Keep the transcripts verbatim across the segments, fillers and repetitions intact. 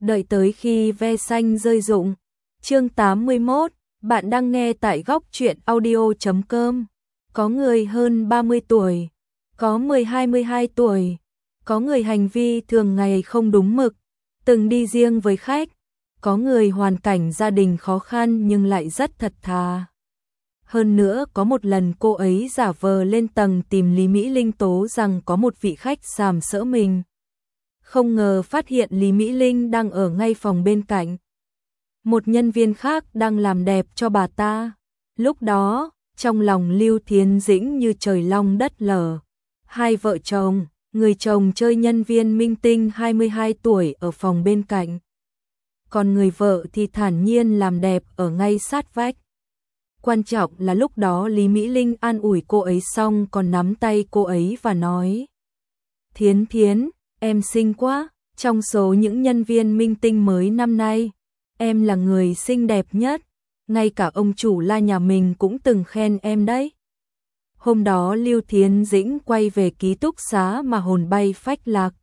Đợi tới khi ve xanh rơi rụng. Chương tám mươi mốt, bạn đang nghe tại góc truyện audio chấm com. Có người hơn ba mươi tuổi, có mười hai mười hai tuổi, có người hành vi thường ngày không đúng mực, từng đi riêng với khách, có người hoàn cảnh gia đình khó khăn nhưng lại rất thật thà. Hơn nữa có một lần cô ấy giả vờ lên tầng tìm Lý Mỹ Linh tố rằng có một vị khách sàm sỡ mình. Không ngờ phát hiện Lý Mỹ Linh đang ở ngay phòng bên cạnh. Một nhân viên khác đang làm đẹp cho bà ta. Lúc đó, trong lòng Lưu Thiến Dĩnh như trời long đất lở. Hai vợ chồng, người chồng chơi nhân viên minh tinh hai mươi hai tuổi ở phòng bên cạnh. Còn người vợ thì thản nhiên làm đẹp ở ngay sát vách. Quan trọng là lúc đó Lý Mỹ Linh an ủi cô ấy xong còn nắm tay cô ấy và nói: Thiến Thiến, em xinh quá, trong số những nhân viên minh tinh mới năm nay, em là người xinh đẹp nhất, ngay cả ông chủ La nhà mình cũng từng khen em đấy. Hôm đó Lưu Thiến Dĩnh quay về ký túc xá mà hồn bay phách lạc.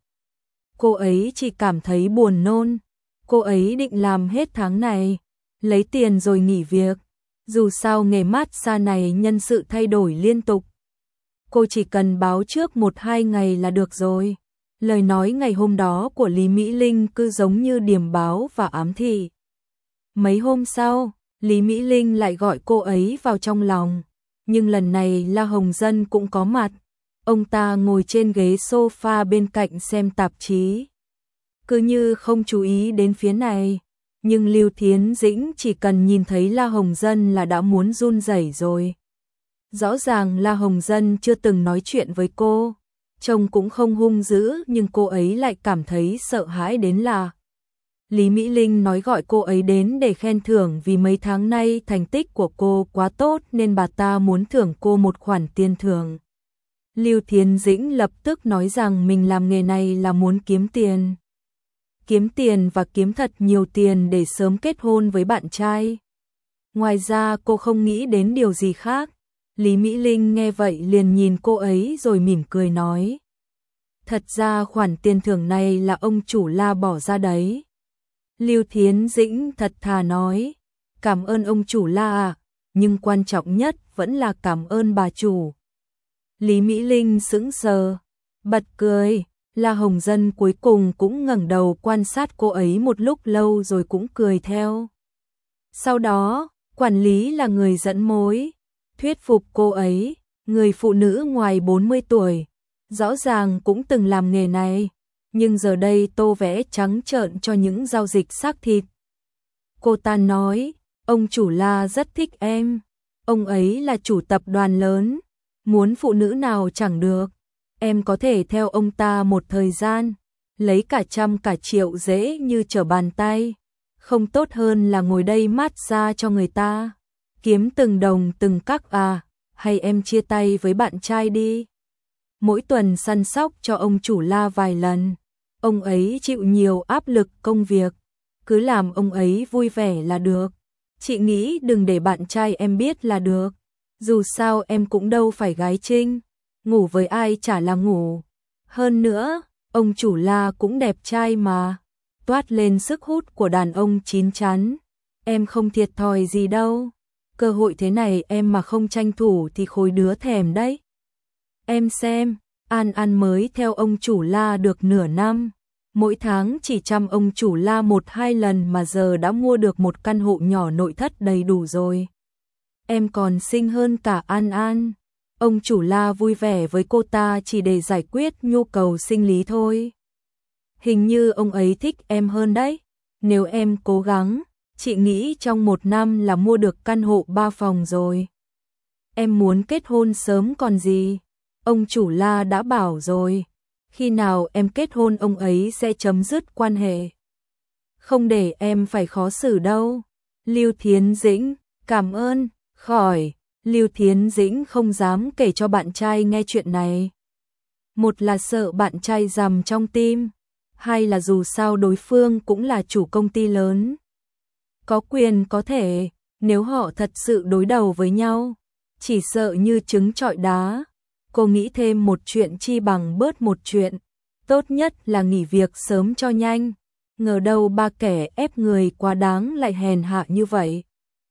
Cô ấy chỉ cảm thấy buồn nôn, cô ấy định làm hết tháng này, lấy tiền rồi nghỉ việc. Dù sao nghề massage này nhân sự thay đổi liên tục. Cô chỉ cần báo trước một hai ngày là được rồi. Lời nói ngày hôm đó của Lý Mỹ Linh cứ giống như điềm báo và ám thị. Mấy hôm sau, Lý Mỹ Linh lại gọi cô ấy vào trong lòng. Nhưng lần này La Hồng Dân cũng có mặt. Ông ta ngồi trên ghế sofa bên cạnh xem tạp chí. Cứ như không chú ý đến phía này. Nhưng Lưu Thiến Dĩnh chỉ cần nhìn thấy La Hồng Dân là đã muốn run rẩy rồi. Rõ ràng La Hồng Dân chưa từng nói chuyện với cô. Trông cũng không hung dữ nhưng cô ấy lại cảm thấy sợ hãi đến lạ. Lý Mỹ Linh nói gọi cô ấy đến để khen thưởng vì mấy tháng nay thành tích của cô quá tốt nên bà ta muốn thưởng cô một khoản tiền thưởng. Lưu Thiến Dĩnh lập tức nói rằng mình làm nghề này là muốn kiếm tiền. Kiếm tiền và kiếm thật nhiều tiền để sớm kết hôn với bạn trai. Ngoài ra cô không nghĩ đến điều gì khác. Lý Mỹ Linh nghe vậy liền nhìn cô ấy rồi mỉm cười nói: Thật ra khoản tiền thưởng này là ông chủ La bỏ ra đấy. Lưu Thiến Dĩnh thật thà nói: Cảm ơn ông chủ La à, nhưng quan trọng nhất vẫn là cảm ơn bà chủ. Lý Mỹ Linh sững sờ, bật cười. La Hồng Dân cuối cùng cũng ngẩng đầu quan sát cô ấy một lúc lâu rồi cũng cười theo. Sau đó, quản lý là người dẫn mối, thuyết phục cô ấy, người phụ nữ ngoài bốn mươi tuổi, rõ ràng cũng từng làm nghề này, nhưng giờ đây tô vẽ trắng trợn cho những giao dịch xác thịt. Cô ta nói, ông chủ La rất thích em, ông ấy là chủ tập đoàn lớn, muốn phụ nữ nào chẳng được. Em có thể theo ông ta một thời gian, lấy cả trăm cả triệu dễ như trở bàn tay. Không tốt hơn là ngồi đây massage cho người ta, kiếm từng đồng từng cắc à, hay em chia tay với bạn trai đi. Mỗi tuần săn sóc cho ông chủ La vài lần, ông ấy chịu nhiều áp lực công việc, cứ làm ông ấy vui vẻ là được. Chị nghĩ đừng để bạn trai em biết là được, dù sao em cũng đâu phải gái trinh. Ngủ với ai chả là ngủ. Hơn nữa, ông chủ La cũng đẹp trai mà. Toát lên sức hút của đàn ông chín chắn. Em không thiệt thòi gì đâu. Cơ hội thế này em mà không tranh thủ thì khối đứa thèm đấy. Em xem, An An mới theo ông chủ La được nửa năm. Mỗi tháng chỉ chăm ông chủ La một hai lần mà giờ đã mua được một căn hộ nhỏ nội thất đầy đủ rồi. Em còn xinh hơn cả An An. Ông chủ La vui vẻ với cô ta chỉ để giải quyết nhu cầu sinh lý thôi. Hình như ông ấy thích em hơn đấy. Nếu em cố gắng, chị nghĩ trong một năm là mua được căn hộ ba phòng rồi. Em muốn kết hôn sớm còn gì. Ông chủ La đã bảo rồi. Khi nào em kết hôn ông ấy sẽ chấm dứt quan hệ. Không để em phải khó xử đâu. Lưu Thiến Dĩnh, cảm ơn, khỏi. Lưu Thiến Dĩnh không dám kể cho bạn trai nghe chuyện này. Một là sợ bạn trai dằm trong tim, hai là dù sao đối phương cũng là chủ công ty lớn. Có quyền có thể, nếu họ thật sự đối đầu với nhau, chỉ sợ như trứng trọi đá. Cô nghĩ thêm một chuyện chi bằng bớt một chuyện, tốt nhất là nghỉ việc sớm cho nhanh. ngờ đâu ba kẻ ép người quá đáng lại hèn hạ như vậy.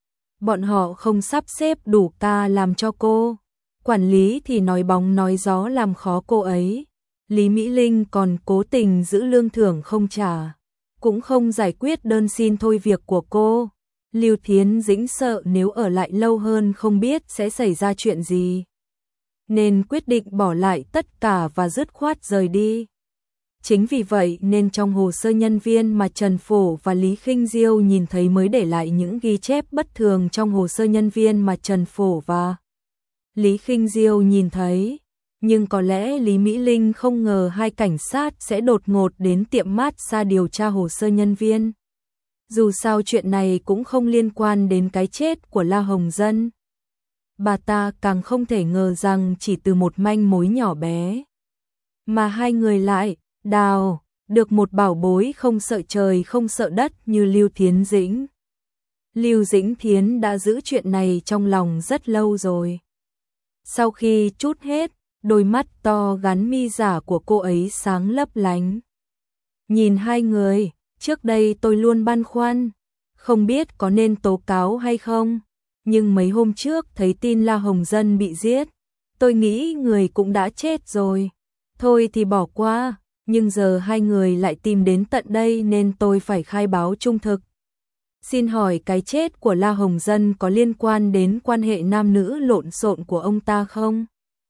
Bọn họ không sắp xếp đủ ca làm cho cô. Quản lý thì nói bóng nói gió làm khó cô ấy. Lý Mỹ Linh còn cố tình giữ lương thưởng không trả, cũng không giải quyết đơn xin thôi việc của cô. Lưu Thiến Dĩnh sợ nếu ở lại lâu hơn không biết sẽ xảy ra chuyện gì, nên quyết định bỏ lại tất cả và dứt khoát rời đi. Chính vì vậy nên trong hồ sơ nhân viên mà Trần Phổ và Lý Khinh Diêu nhìn thấy mới để lại những ghi chép bất thường trong hồ sơ nhân viên mà Trần Phổ và Lý Khinh Diêu nhìn thấy. Nhưng có lẽ Lý Mỹ Linh không ngờ hai cảnh sát sẽ đột ngột đến tiệm massage điều tra hồ sơ nhân viên. Dù sao chuyện này cũng không liên quan đến cái chết của La Hồng Dân. Bà ta càng không thể ngờ rằng chỉ từ một manh mối nhỏ bé mà hai người lại đào được một bảo bối không sợ trời không sợ đất như Lưu Thiến Dĩnh. Lưu Dĩnh Thiến đã giữ chuyện này trong lòng rất lâu rồi. Sau khi trút hết, đôi mắt to gắn mi giả của cô ấy sáng lấp lánh. Nhìn hai người, trước đây tôi luôn băn khoăn, không biết có nên tố cáo hay không. Nhưng mấy hôm trước thấy tin La Hồng Dân bị giết, tôi nghĩ người cũng đã chết rồi. Thôi thì bỏ qua, nhưng giờ hai người lại tìm đến tận đây nên tôi phải khai báo trung thực. Xin hỏi cái chết của La Hồng Dân có liên quan đến quan hệ nam nữ lộn xộn của ông ta không?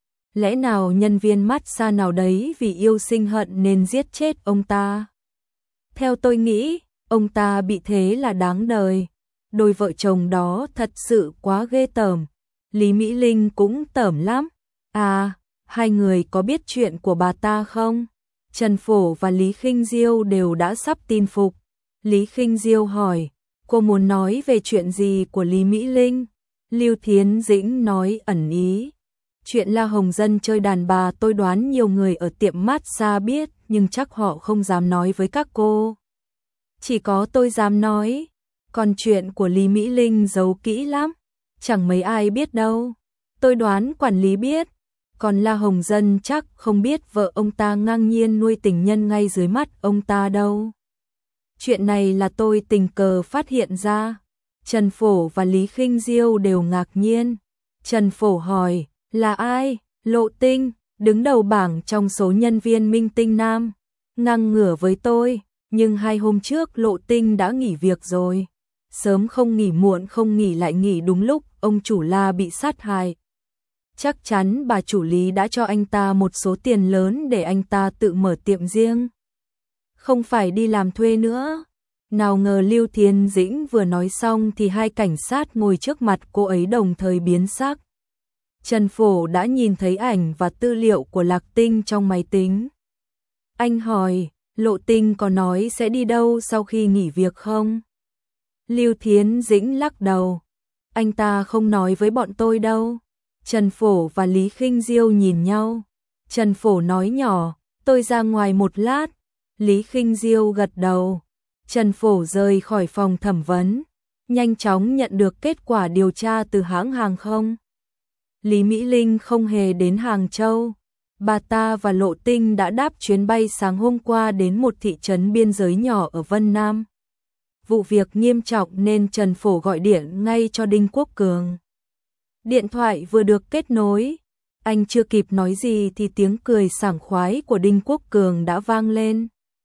Lẽ nào nhân viên massage nào đấy vì yêu sinh hận nên giết chết ông ta? Theo tôi nghĩ, ông ta bị thế là đáng đời. Đôi vợ chồng đó thật sự quá ghê tởm. Lý Mỹ Linh cũng tởm lắm. À, hai người có biết chuyện của bà ta không? Trần Phổ và Lý Khinh Diêu đều đã sắp tin phục. Lý Khinh Diêu hỏi, cô muốn nói về chuyện gì của Lý Mỹ Linh? Lưu Thiến Dĩnh nói ẩn ý. Chuyện La Hồng Dân chơi đàn bà tôi đoán nhiều người ở tiệm massage biết, nhưng chắc họ không dám nói với các cô. Chỉ có tôi dám nói. Còn chuyện của Lý Mỹ Linh giấu kỹ lắm, chẳng mấy ai biết đâu. Tôi đoán quản lý biết, còn La Hồng Dân chắc không biết vợ ông ta ngang nhiên nuôi tình nhân ngay dưới mắt ông ta đâu. Chuyện này là tôi tình cờ phát hiện ra. Trần Phổ và Lý Khinh Diêu đều ngạc nhiên. Trần Phổ hỏi, là ai? Lộ Tinh, đứng đầu bảng trong số nhân viên Minh Tinh Nam. Ngang ngửa với tôi, nhưng hai hôm trước Lộ Tinh đã nghỉ việc rồi. Sớm không nghỉ muộn không nghỉ lại nghỉ đúng lúc ông chủ La bị sát hại. Chắc chắn bà chủ Lý đã cho anh ta một số tiền lớn để anh ta tự mở tiệm riêng. Không phải đi làm thuê nữa. Nào ngờ Lưu Thiến Dĩnh vừa nói xong thì hai cảnh sát ngồi trước mặt cô ấy đồng thời biến sắc. Trần Phổ đã nhìn thấy ảnh và tư liệu của Lạc Tinh trong máy tính. Anh hỏi, Lộ Tinh có nói sẽ đi đâu sau khi nghỉ việc không? Lưu Thiến Dĩnh lắc đầu. Anh ta không nói với bọn tôi đâu. Trần Phổ và Lý Khinh Diêu nhìn nhau. Trần Phổ nói nhỏ, tôi ra ngoài một lát. Lý Khinh Diêu gật đầu. Trần Phổ rời khỏi phòng thẩm vấn, nhanh chóng nhận được kết quả điều tra từ hãng hàng không. Lý Mỹ Linh không hề đến Hàng Châu. Bà ta và Lộ Tinh đã đáp chuyến bay sáng hôm qua đến một thị trấn biên giới nhỏ ở Vân Nam. Vụ việc nghiêm trọng nên Trần Phổ gọi điện ngay cho Đinh Quốc Cường. Điện thoại vừa được kết nối, anh chưa kịp nói gì thì tiếng cười sảng khoái của Đinh Quốc Cường đã vang lên.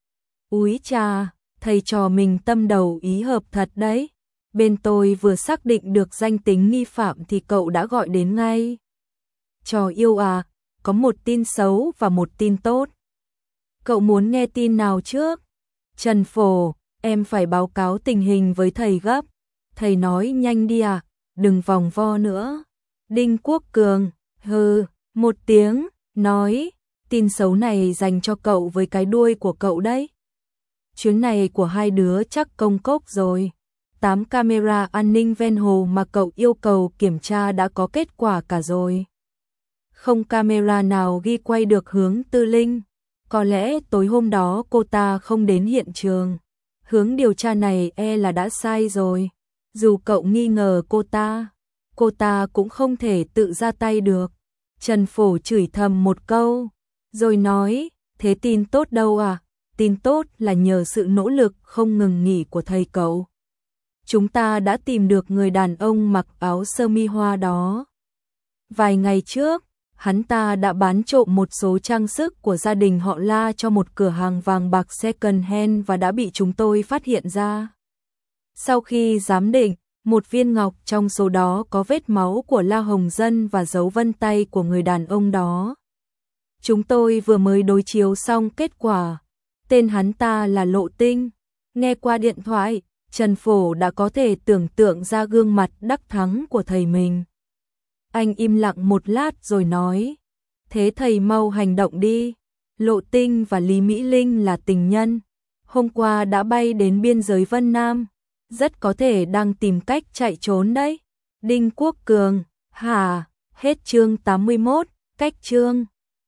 Úi chà, thầy trò mình tâm đầu ý hợp thật đấy. Bên tôi vừa xác định được danh tính nghi phạm thì cậu đã gọi đến ngay. Trò yêu à, có một tin xấu và một tin tốt. Cậu muốn nghe tin nào trước? Trần Phổ, em phải báo cáo tình hình với thầy gấp. Thầy nói nhanh đi à, đừng vòng vo nữa. Đinh Quốc Cường, hừ, một tiếng, nói, tin xấu này dành cho cậu với cái đuôi của cậu đấy. Chuyến này của hai đứa chắc công cốc rồi. Tám camera an ninh ven hồ mà cậu yêu cầu kiểm tra đã có kết quả cả rồi. Không camera nào ghi quay được hướng Tư Linh. Có lẽ tối hôm đó cô ta không đến hiện trường. Hướng điều tra này e là đã sai rồi. Dù cậu nghi ngờ cô ta, cô ta cũng không thể tự ra tay được. Trần Phổ chửi thầm một câu, rồi nói, thế tin tốt đâu à? tin tốt là nhờ sự nỗ lực không ngừng nghỉ của thầy cậu. Chúng ta đã tìm được người đàn ông mặc áo sơ mi hoa đó. Vài ngày trước, hắn ta đã bán trộm một số trang sức của gia đình họ La cho một cửa hàng vàng bạc second hand và đã bị chúng tôi phát hiện ra. Sau khi giám định, một viên ngọc trong số đó có vết máu của La Hồng Dân và dấu vân tay của người đàn ông đó. Chúng tôi vừa mới đối chiếu xong kết quả. Tên hắn ta là Lộ Tinh. Nghe qua điện thoại, Trần Phổ đã có thể tưởng tượng ra gương mặt đắc thắng của thầy mình. Anh im lặng một lát rồi nói, thế thầy mau hành động đi. Lộ Tinh và Lý Mỹ Linh là tình nhân, hôm qua đã bay đến biên giới Vân Nam, rất có thể đang tìm cách chạy trốn đấy. Đinh Quốc Cường, hả? Hết chương tám mươi mốt, cách chương.